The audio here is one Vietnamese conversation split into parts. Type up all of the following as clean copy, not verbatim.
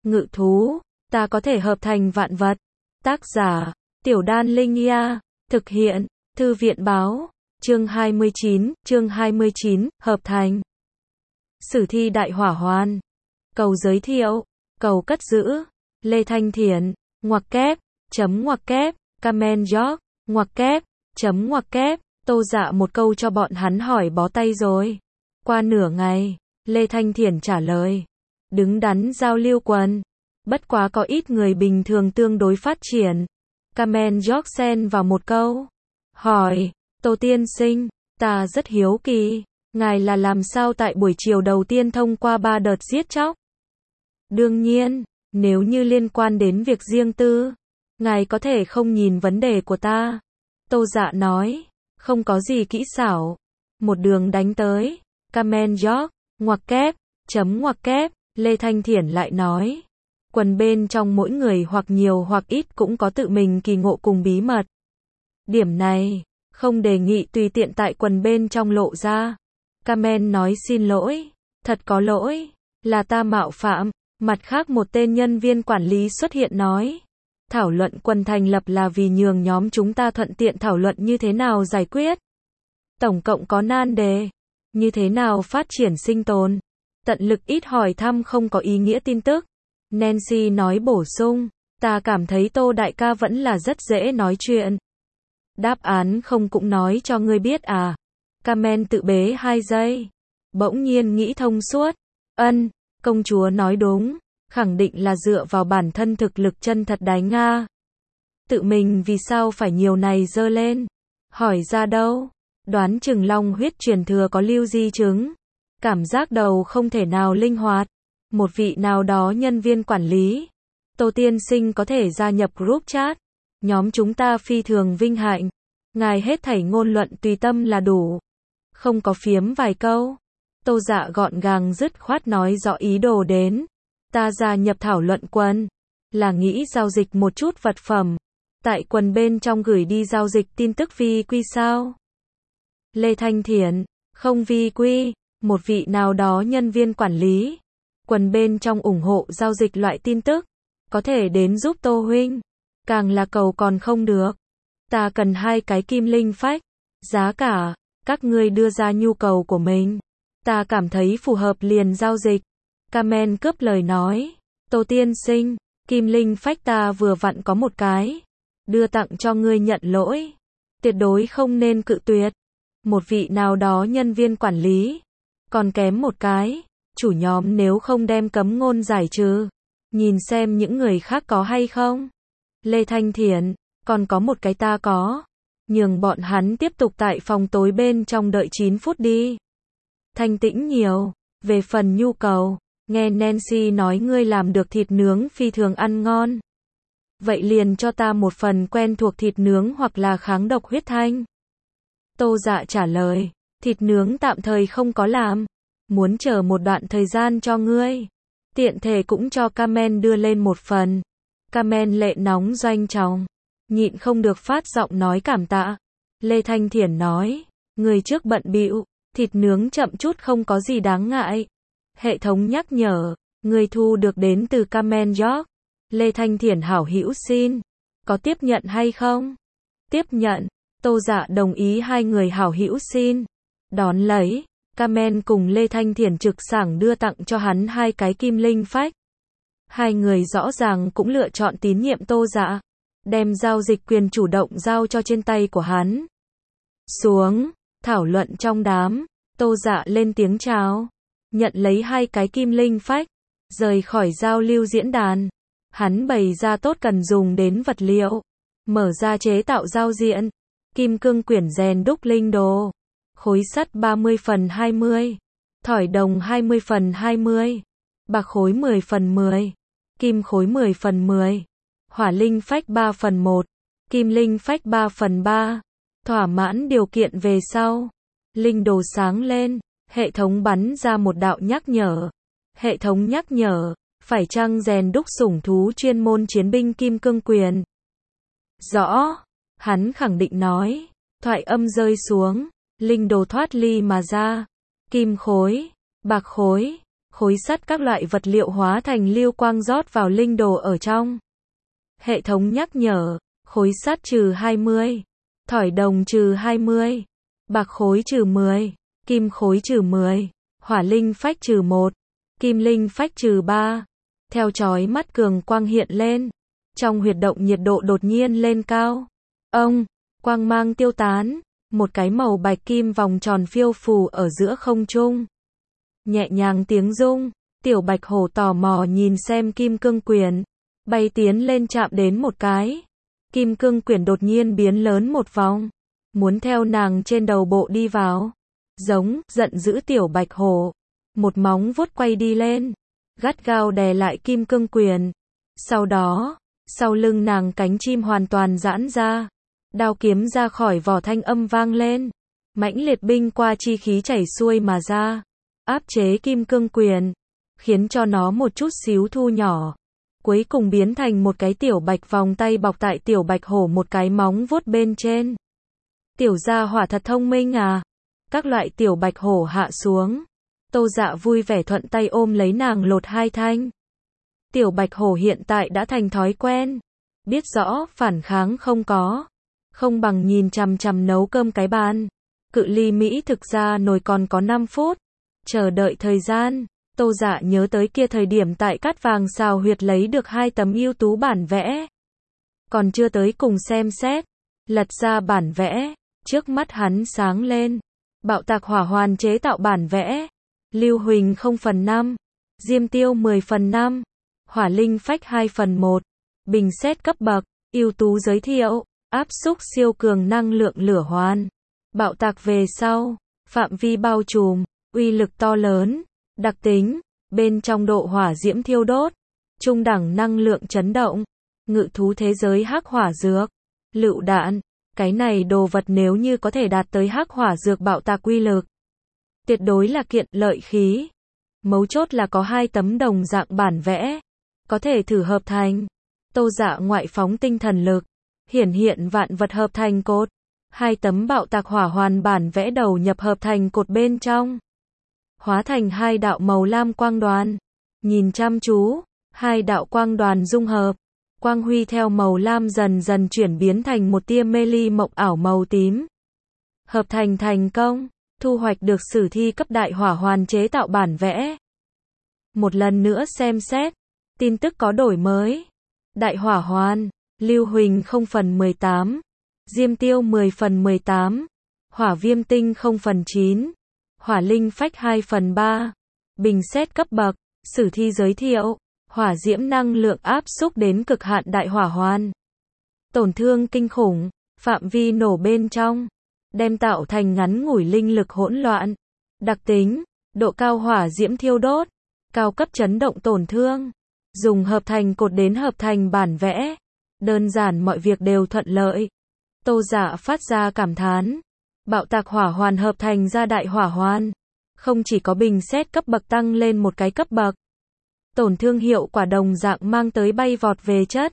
ngự thú, ta có thể hợp thành vạn vật. Tác giả, Tiểu Đan Linh Ia, thực hiện, Thư viện báo, chương 29, hợp thành. Sử thi đại hỏa hoan. Cầu giới thiệu, cầu cất giữ, Lê Thanh Thiển, ngoặc kép, ngoặc kép, Kamen York, ngoặc kép, ngoặc kép, Tô Dạ một câu cho bọn hắn hỏi bó tay rồi. Qua nửa ngày, Lê Thanh Thiển trả lời. Đứng đắn giao lưu quần. Bất quá có ít người bình thường tương đối phát triển. Kamen York xen vào một câu. Hỏi, Tô tiên sinh, ta rất hiếu kỳ, ngài là làm sao tại buổi chiều đầu tiên thông qua 3 đợt giết chóc? Đương nhiên, nếu như liên quan đến việc riêng tư, ngài có thể không nhìn vấn đề của ta. Tô Dạ nói, không có gì kỹ xảo. Một đường đánh tới. Kamen York, ngoặc kép, ngoặc kép, Lê Thanh Thiển lại nói. Quần bên trong mỗi người hoặc nhiều hoặc ít cũng có tự mình kỳ ngộ cùng bí mật. Điểm này, không đề nghị tùy tiện tại quần bên trong lộ ra. Kamen nói xin lỗi, thật có lỗi, là ta mạo phạm. Mặt khác một tên nhân viên quản lý xuất hiện nói. Thảo luận quần thành lập là vì nhường nhóm chúng ta thuận tiện thảo luận như thế nào giải quyết. Tổng cộng có nan đề. Như thế nào phát triển sinh tồn. Tận lực ít hỏi thăm không có ý nghĩa tin tức. Nancy nói bổ sung. Ta cảm thấy Tô đại ca vẫn là rất dễ nói chuyện. Đáp án không cũng nói cho ngươi biết à. Kamen tự bế 2 giây. Bỗng nhiên nghĩ thông suốt. Công chúa nói đúng. Khẳng định là dựa vào bản thân thực lực chân thật đánh Nga. Tự mình vì sao phải nhiều này dơ lên. Hỏi ra đâu. Đoán chừng long huyết truyền thừa có lưu di chứng. Cảm giác đầu không thể nào linh hoạt. Một vị nào đó nhân viên quản lý. Tô tiên sinh có thể gia nhập group chat. Nhóm chúng ta phi thường vinh hạnh. Ngài hết thảy ngôn luận tùy tâm là đủ. Không có phiếm vài câu. Tô Dạ gọn gàng dứt khoát nói rõ ý đồ đến. Ta gia nhập thảo luận quần. Là nghĩ giao dịch một chút vật phẩm. Tại quần bên trong gửi đi giao dịch tin tức vi quy sao? Lê Thanh Thiển, không vi quy. Một vị nào đó nhân viên quản lý. Quần bên trong ủng hộ giao dịch loại tin tức. Có thể đến giúp Tô huynh. Càng là cầu còn không được. Ta cần 2 cái kim linh phách. Giá cả, các ngươi đưa ra nhu cầu của mình. Ta cảm thấy phù hợp liền giao dịch. Kamen cướp lời nói. Tô tiên sinh, kim linh phách ta vừa vặn có 1 cái. Đưa tặng cho ngươi nhận lỗi. Tuyệt đối không nên cự tuyệt. Một vị nào đó nhân viên quản lý. Còn kém 1 cái. Chủ nhóm nếu không đem cấm ngôn giải trừ. Nhìn xem những người khác có hay không. Lê Thanh Thiển, còn có 1 cái ta có. Nhường bọn hắn tiếp tục tại phòng tối bên trong đợi 9 phút đi. Thanh tĩnh nhiều. Về phần nhu cầu, nghe Nancy nói ngươi làm được thịt nướng phi thường ăn ngon. Vậy liền cho ta 1 phần quen thuộc thịt nướng hoặc là kháng độc huyết thanh. Tô Dạ trả lời, thịt nướng tạm thời không có làm. Muốn chờ một đoạn thời gian cho ngươi. Tiện thể cũng cho Kamen đưa lên 1 phần. Kamen lệ nóng doanh trọng. Nhịn không được phát giọng nói cảm tạ. Lê Thanh Thiển nói, người trước bận bịu, thịt nướng chậm chút không có gì đáng ngại. Hệ thống nhắc nhở, người thu được đến từ Kamen York. Lê Thanh Thiển hảo hữu xin. Có tiếp nhận hay không? Tiếp nhận. Tô Dạ đồng ý 2 người hảo hữu xin. Đón lấy, Kamen cùng Lê Thanh Thiển trực sảng đưa tặng cho hắn 2 cái kim linh phách. 2 người rõ ràng cũng lựa chọn tín nhiệm Tô Dạ. Đem giao dịch quyền chủ động giao cho trên tay của hắn. Xuống, thảo luận trong đám, Tô Dạ lên tiếng chào. Nhận lấy 2 cái kim linh phách. Rời khỏi giao lưu diễn đàn. Hắn bày ra tốt cần dùng đến vật liệu. Mở ra chế tạo giao diện. Kim cương quyển rèn đúc linh đồ. Khối sắt 30/20. Thỏi đồng 20/20. Bạc khối 10/10. Kim khối 10/10. Hỏa linh phách 3/1. Kim linh phách 3/3. Thỏa mãn điều kiện về sau. Linh đồ sáng lên. Hệ thống bắn ra một đạo nhắc nhở. Hệ thống nhắc nhở. Phải chăng rèn đúc sủng thú chuyên môn chiến binh kim cương quyền? Rõ. Hắn khẳng định nói. Thoại âm rơi xuống. Linh đồ thoát ly mà ra. Kim khối. Bạc khối. khối sắt các loại vật liệu hóa thành lưu quang rót vào linh đồ ở trong. Hệ thống nhắc nhở, khối sắt trừ 20, thỏi đồng trừ 20, bạc khối trừ 10, kim khối trừ 10, hỏa linh phách trừ 1, kim linh phách trừ 3. Theo chói mắt cường quang hiện lên, trong huyệt động nhiệt độ đột nhiên lên cao. Ông, quang mang tiêu tán, một cái màu bạch kim vòng tròn phiêu phù ở giữa không trung. Nhẹ nhàng tiếng rung, tiểu bạch hổ tò mò nhìn xem kim cương quyển, bay tiến lên chạm đến một cái. Kim cương quyển đột nhiên biến lớn một vòng, muốn theo nàng trên đầu bộ đi vào. Giống, giận dữ tiểu bạch hổ, một móng vuốt quay đi lên, gắt gao đè lại kim cương quyển. Sau đó, sau lưng nàng cánh chim hoàn toàn giãn ra, đao kiếm ra khỏi vỏ thanh âm vang lên, mãnh liệt binh qua chi khí chảy xuôi mà ra, áp chế kim cương quyển, khiến cho nó một chút xíu thu nhỏ, cuối cùng biến thành một cái tiểu bạch vòng tay bọc tại tiểu bạch hổ một cái móng vuốt bên trên. Tiểu gia hỏa thật thông minh à. Các loại tiểu bạch hổ hạ xuống, Tô Dạ vui vẻ thuận tay ôm lấy nàng lột hai thanh. Tiểu bạch hổ hiện tại đã thành thói quen, biết rõ phản kháng không có, không bằng nhìn chằm chằm nấu cơm cái bàn. Cự ly Mỹ thực ra nồi còn có 5 phút, chờ đợi thời gian. Tô Dạ nhớ tới kia thời điểm tại Cát Vàng Xào Huyệt lấy được 2 tấm ưu tú bản vẽ, còn chưa tới cùng xem xét, lật ra bản vẽ, trước mắt hắn sáng lên. Bạo tạc hỏa hoàn chế tạo bản vẽ, lưu huỳnh 0/5, diêm tiêu 10/5, hỏa linh phách 2/1, bình xét cấp bậc, ưu tú giới thiệu, áp xúc siêu cường năng lượng lửa hoàn, bạo tạc về sau, phạm vi bao trùm, uy lực to lớn, đặc tính, bên trong độ hỏa diễm thiêu đốt, trung đẳng năng lượng chấn động, ngự thú thế giới hắc hỏa dược, lựu đạn. Cái này đồ vật nếu như có thể đạt tới hắc hỏa dược bạo tạc uy lực, tuyệt đối là kiện lợi khí. Mấu chốt là có 2 tấm đồng dạng bản vẽ, có thể thử hợp thành. Tô Dạ ngoại phóng tinh thần lực, hiển hiện vạn vật hợp thành cột. 2 tấm bạo tạc hỏa hoàn bản vẽ đầu nhập hợp thành cột bên trong, hóa thành 2 đạo màu lam quang đoàn. Nhìn chăm chú, 2 đạo quang đoàn dung hợp. Quang huy theo màu lam dần dần chuyển biến thành một tia mê ly mộng ảo màu tím. Hợp thành thành công, thu hoạch được sử thi cấp đại hỏa hoàn chế tạo bản vẽ. Một lần nữa xem xét, tin tức có đổi mới. Đại hỏa hoàn, lưu huỳnh 0/18, diêm tiêu 10/18, hỏa viêm tinh 0/9, hỏa linh phách 2/3, bình xét cấp bậc, sử thi giới thiệu. Hỏa diễm năng lượng áp xúc đến cực hạn đại hỏa hoàn. Tổn thương kinh khủng, phạm vi nổ bên trong, đem tạo thành ngắn ngủi linh lực hỗn loạn. Đặc tính, độ cao hỏa diễm thiêu đốt, cao cấp chấn động tổn thương. Dùng hợp thành cột đến hợp thành bản vẽ. Đơn giản mọi việc đều thuận lợi. Tô Dạ phát ra cảm thán. Bạo tạc hỏa hoàn hợp thành ra đại hỏa hoàn. Không chỉ có bình xét cấp bậc tăng lên một cái cấp bậc, tổn thương hiệu quả đồng dạng mang tới bay vọt về chất.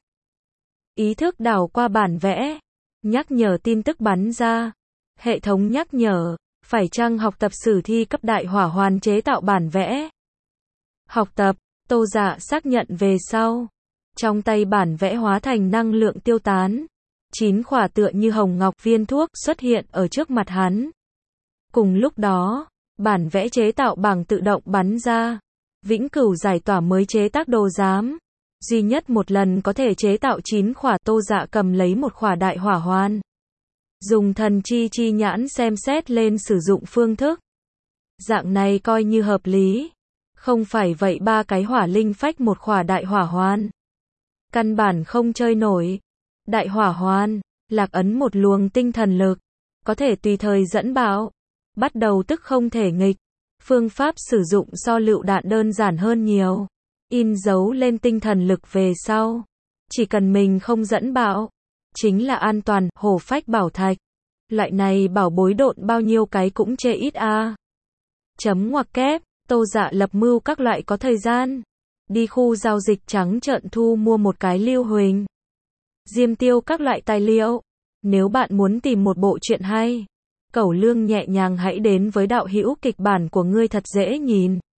Ý thức đảo qua bản vẽ, nhắc nhở tin tức bắn ra. Hệ thống nhắc nhở, phải chăng học tập sử thi cấp đại hỏa hoàn chế tạo bản vẽ. Học tập, Tô Dạ xác nhận về sau. Trong tay bản vẽ hóa thành năng lượng tiêu tán. 9 khỏa tựa như hồng ngọc viên thuốc xuất hiện ở trước mặt hắn. Cùng lúc đó, bản vẽ chế tạo bảng tự động bắn ra. Vĩnh cửu giải tỏa mới chế tác đồ giám. Duy nhất một lần có thể chế tạo 9 khỏa. Tô Dạ cầm lấy một khỏa đại hỏa hoàn. Dùng thần chi nhãn xem xét lên sử dụng phương thức. Dạng này coi như hợp lý. Không phải vậy 3 cái hỏa linh phách một khỏa đại hỏa hoàn. Căn bản không chơi nổi. Đại hỏa hoàn, lạc ấn một luồng tinh thần lực. Có thể tùy thời dẫn bạo. Bắt đầu tức không thể nghịch. Phương pháp sử dụng so lựu đạn đơn giản hơn nhiều. In dấu lên tinh thần lực về sau. Chỉ cần mình không dẫn bạo. Chính là an toàn, hổ phách bảo thạch. Loại này bảo bối độn bao nhiêu cái cũng chê ít a. Chấm ngoặc kép, Tô Dạ lập mưu các loại có thời gian. Đi khu giao dịch trắng trợn thu mua một cái lưu huỳnh. Diêm tiêu các loại tài liệu. Nếu bạn muốn tìm một bộ truyện hay, Cẩu Lương nhẹ nhàng hãy đến với đạo hữu kịch bản của ngươi thật dễ nhìn.